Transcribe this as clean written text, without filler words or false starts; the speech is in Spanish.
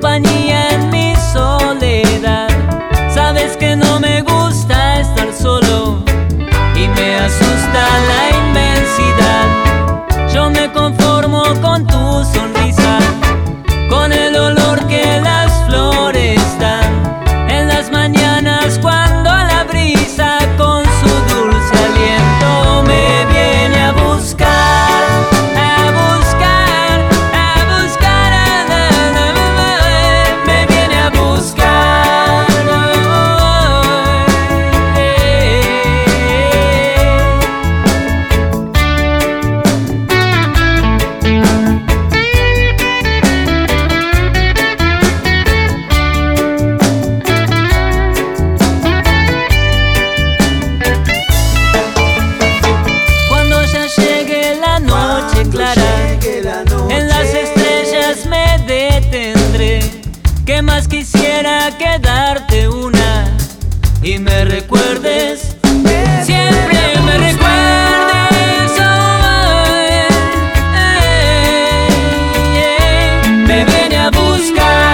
compañía en mi soledad. Sabes que no me gusta estar solo y me asusta la inmensidad. Yo me conformo con tu sonrisa, con el olor que las flores dan en las mañanas cuando la brisa con su dulce aliento me viene a buscar, a buscar, a buscar, me viene a buscar. Cuando ya llegue la noche clara, en las estrellas me detendré. ¿Qué más quisiera que darte una y me recuerdes? Siempre me recuerdes. Me viene a buscar.